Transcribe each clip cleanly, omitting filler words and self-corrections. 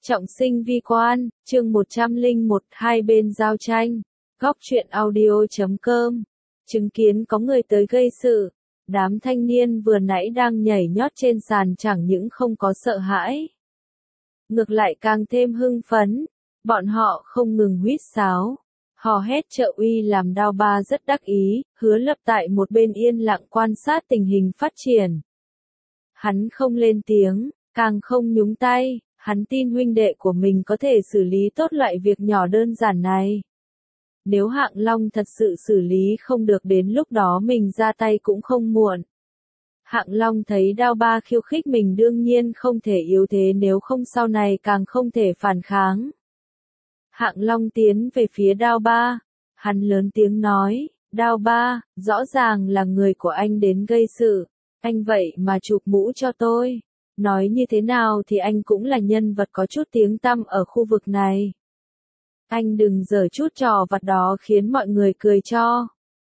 Trọng sinh vi quan, chương 101, hai bên giao tranh. Góc truyện audio.com. Chứng kiến có người tới gây sự. Đám thanh niên vừa nãy đang nhảy nhót trên sàn chẳng những không có sợ hãi. Ngược lại càng thêm hưng phấn. Bọn họ không ngừng huýt sáo. Hò hét trợ uy làm Đao Ba rất đắc ý, Hứa Lập tại một bên yên lặng quan sát tình hình phát triển. Hắn không lên tiếng, càng không nhúng tay. Hắn tin huynh đệ của mình có thể xử lý tốt loại việc nhỏ đơn giản này. Nếu Hạng Long thật sự xử lý không được đến lúc đó mình ra tay cũng không muộn. Hạng Long thấy Đao Ba khiêu khích mình đương nhiên không thể yếu thế, nếu không sau này càng không thể phản kháng. Hạng Long tiến về phía Đao Ba. Hắn lớn tiếng nói, Đao Ba, rõ ràng là người của anh đến gây sự. Anh vậy mà chụp mũ cho tôi. Nói như thế nào thì anh cũng là nhân vật có chút tiếng tăm ở khu vực này. Anh đừng giở chút trò vặt đó khiến mọi người cười cho.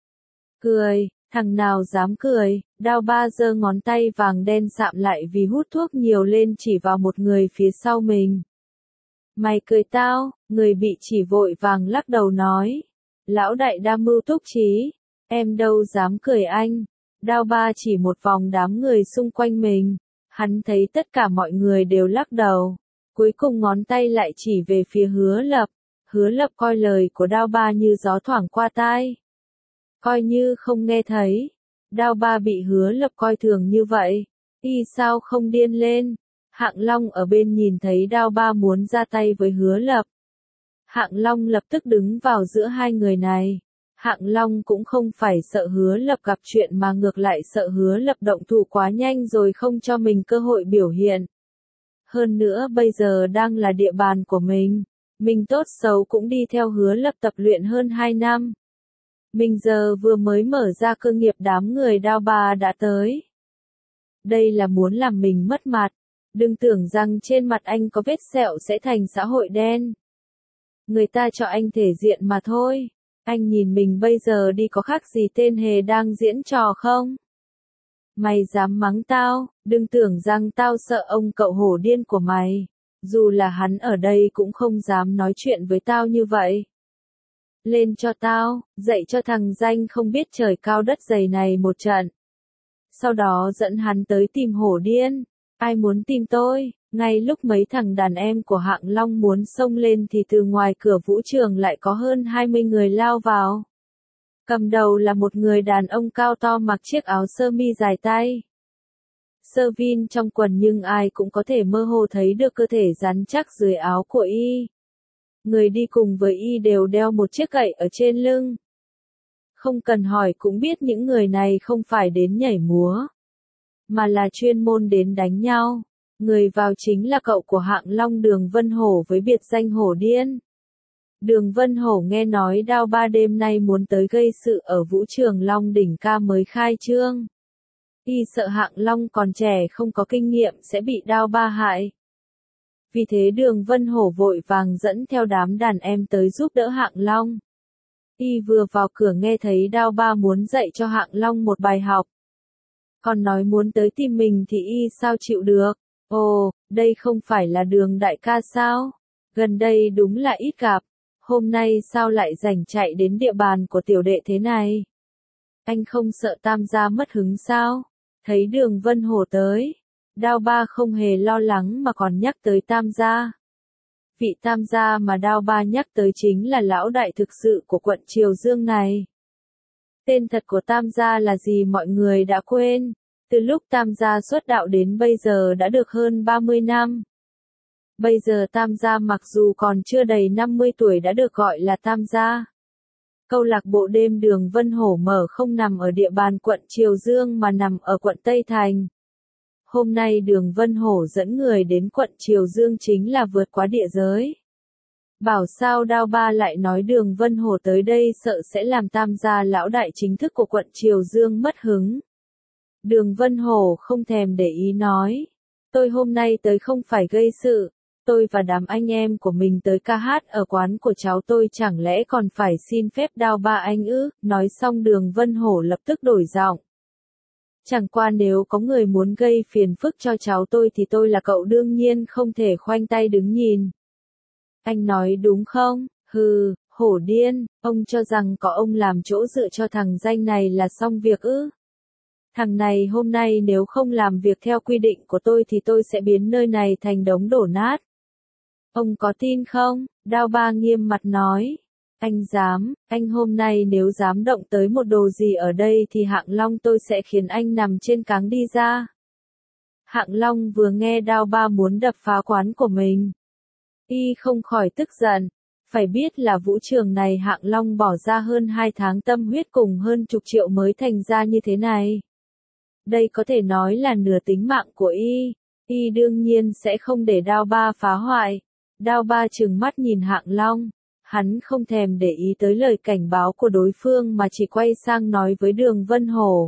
Cười, thằng nào dám cười. Đao Ba giơ ngón tay vàng đen sạm lại vì hút thuốc nhiều lên chỉ vào một người phía sau mình. Mày cười tao, người bị chỉ vội vàng lắc đầu nói. Lão đại đa mưu túc trí, em đâu dám cười anh. Đao Ba chỉ một vòng đám người xung quanh mình. Hắn thấy tất cả mọi người đều lắc đầu. Cuối cùng ngón tay lại chỉ về phía Hứa Lập. Hứa Lập coi lời của Đao Ba như gió thoảng qua tai. Coi như không nghe thấy. Đao Ba bị Hứa Lập coi thường như vậy. Y sao không điên lên. Hạng Long ở bên nhìn thấy Đao Ba muốn ra tay với Hứa Lập. Hạng Long lập tức đứng vào giữa hai người này. Hạng Long cũng không phải sợ Hứa Lập gặp chuyện mà ngược lại sợ Hứa Lập động thủ quá nhanh rồi không cho mình cơ hội biểu hiện. Hơn nữa bây giờ đang là địa bàn của mình. Mình tốt xấu cũng đi theo Hứa Lập tập luyện hơn 2 năm. Mình giờ vừa mới mở ra cơ nghiệp, đám người Đao Ba đã tới. Đây là muốn làm mình mất mặt. Đừng tưởng rằng trên mặt anh có vết sẹo sẽ thành xã hội đen. Người ta cho anh thể diện mà thôi. Anh nhìn mình bây giờ đi có khác gì tên hề đang diễn trò không? Mày dám mắng tao, đừng tưởng rằng tao sợ ông cậu hổ điên của mày. Dù là hắn ở đây cũng không dám nói chuyện với tao như vậy. Lên cho tao, dạy cho thằng danh không biết trời cao đất dày này một trận. Sau đó dẫn hắn tới tìm hổ điên. Ai muốn tìm tôi? Ngay lúc mấy thằng đàn em của Hạng Long muốn xông lên thì từ ngoài cửa vũ trường lại có hơn 20 người lao vào. Cầm đầu là một người đàn ông cao to mặc chiếc áo sơ mi dài tay. Sơ vin trong quần nhưng ai cũng có thể mơ hồ thấy được cơ thể rắn chắc dưới áo của y. Người đi cùng với y đều đeo một chiếc gậy ở trên lưng. Không cần hỏi cũng biết những người này không phải đến nhảy múa, mà là chuyên môn đến đánh nhau. Người vào chính là cậu của Hạng Long, Đường Vân Hổ với biệt danh Hổ Điên. Đường Vân Hổ nghe nói Đao Ba đêm nay muốn tới gây sự ở vũ trường Long Đỉnh Ca mới khai trương. Y sợ Hạng Long còn trẻ không có kinh nghiệm sẽ bị Đao Ba hại. Vì thế Đường Vân Hổ vội vàng dẫn theo đám đàn em tới giúp đỡ Hạng Long. Y vừa vào cửa nghe thấy Đao Ba muốn dạy cho Hạng Long một bài học. Còn nói muốn tới tìm mình thì y sao chịu được. Ồ, đây không phải là Đường đại ca sao? Gần đây đúng là ít gặp. Hôm nay sao lại rảnh chạy đến địa bàn của tiểu đệ thế này? Anh không sợ Tam gia mất hứng sao? Thấy Đường Vân Hổ tới, Đao Ba không hề lo lắng mà còn nhắc tới Tam gia. Vị Tam gia mà Đao Ba nhắc tới chính là lão đại thực sự của quận Triều Dương này. Tên thật của Tam gia là gì mọi người đã quên. Từ lúc Tam gia xuất đạo đến bây giờ đã được hơn 30 năm. Bây giờ Tam gia mặc dù còn chưa đầy 50 tuổi đã được gọi là Tam gia. Câu lạc bộ đêm Đường Vân Hổ mở không nằm ở địa bàn quận Triều Dương mà nằm ở quận Tây Thành. Hôm nay Đường Vân Hổ dẫn người đến quận Triều Dương chính là vượt quá địa giới. Bảo sao Đao Ba lại nói Đường Vân Hổ tới đây sợ sẽ làm Tam gia lão đại chính thức của quận Triều Dương mất hứng. Đường Vân Hổ không thèm để ý nói. Tôi hôm nay tới không phải gây sự. Tôi và đám anh em của mình tới ca hát ở quán của cháu tôi, chẳng lẽ còn phải xin phép Đao Ba anh ư? Nói xong Đường Vân Hổ lập tức đổi giọng. Chẳng qua nếu có người muốn gây phiền phức cho cháu tôi thì tôi là cậu đương nhiên không thể khoanh tay đứng nhìn. Anh nói đúng không? Hừ, hổ điên, ông cho rằng có ông làm chỗ dựa cho thằng danh này là xong việc ư? Thằng này hôm nay nếu không làm việc theo quy định của tôi thì tôi sẽ biến nơi này thành đống đổ nát. Ông có tin không? Đao Ba nghiêm mặt nói. Anh dám, anh hôm nay nếu dám động tới một đồ gì ở đây thì Hạng Long tôi sẽ khiến anh nằm trên cáng đi ra. Hạng Long vừa nghe Đao Ba muốn đập phá quán của mình, y không khỏi tức giận. Phải biết là vũ trường này Hạng Long bỏ ra hơn 2 tháng tâm huyết cùng hơn chục triệu mới thành ra như thế này. Đây có thể nói là nửa tính mạng của y. Y đương nhiên sẽ không để Đao Ba phá hoại. Đao Ba trừng mắt nhìn Hạng Long. Hắn không thèm để ý tới lời cảnh báo của đối phương mà chỉ quay sang nói với Đường Vân Hổ.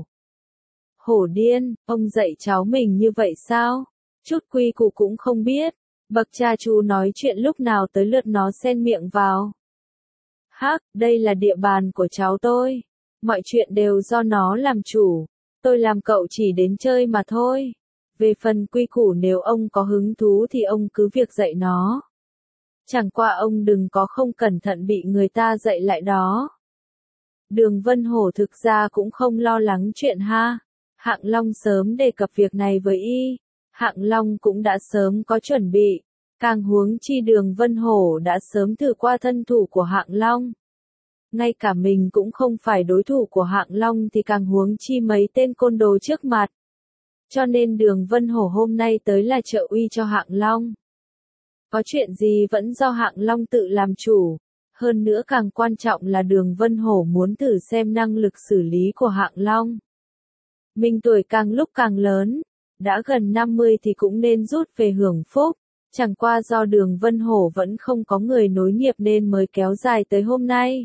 Hổ điên, ông dạy cháu mình như vậy sao? Chút quy củ cũng không biết. Bậc cha chú nói chuyện lúc nào tới lượt nó xen miệng vào. Hắc, đây là địa bàn của cháu tôi. Mọi chuyện đều do nó làm chủ. Tôi làm cậu chỉ đến chơi mà thôi. Về phần quy củ nếu ông có hứng thú thì ông cứ việc dạy nó. Chẳng qua ông đừng có không cẩn thận bị người ta dạy lại đó. Đường Vân Hổ thực ra cũng không lo lắng chuyện ha. Hạng Long sớm đề cập việc này với y. Hạng Long cũng đã sớm có chuẩn bị. Càng huống chi Đường Vân Hổ đã sớm thử qua thân thủ của Hạng Long. Ngay cả mình cũng không phải đối thủ của Hạng Long thì càng huống chi mấy tên côn đồ trước mặt. Cho nên Đường Vân Hổ hôm nay tới là trợ uy cho Hạng Long. Có chuyện gì vẫn do Hạng Long tự làm chủ. Hơn nữa càng quan trọng là Đường Vân Hổ muốn thử xem năng lực xử lý của Hạng Long. Mình tuổi càng lúc càng lớn, đã gần 50 thì cũng nên rút về hưởng phúc. Chẳng qua do Đường Vân Hổ vẫn không có người nối nghiệp nên mới kéo dài tới hôm nay.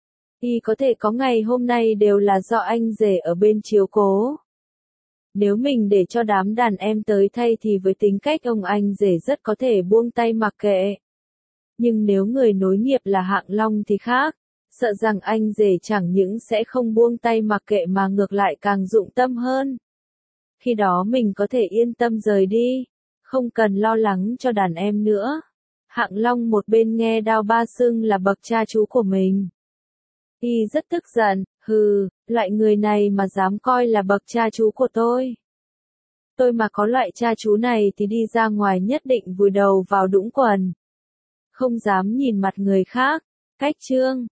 Y có thể có ngày hôm nay đều là do anh rể ở bên chiếu cố. Nếu mình để cho đám đàn em tới thay thì với tính cách ông anh rể rất có thể buông tay mặc kệ. Nhưng nếu người nối nghiệp là Hạng Long thì khác, sợ rằng anh rể chẳng những sẽ không buông tay mặc kệ mà ngược lại càng dụng tâm hơn. Khi đó mình có thể yên tâm rời đi, không cần lo lắng cho đàn em nữa. Hạng Long một bên nghe Đao Ba xưng là bậc cha chú của mình. Y rất tức giận, hừ, loại người này mà dám coi là bậc cha chú của tôi. Tôi mà có loại cha chú này thì đi ra ngoài nhất định vùi đầu vào đũng quần. Không dám nhìn mặt người khác. Cách chương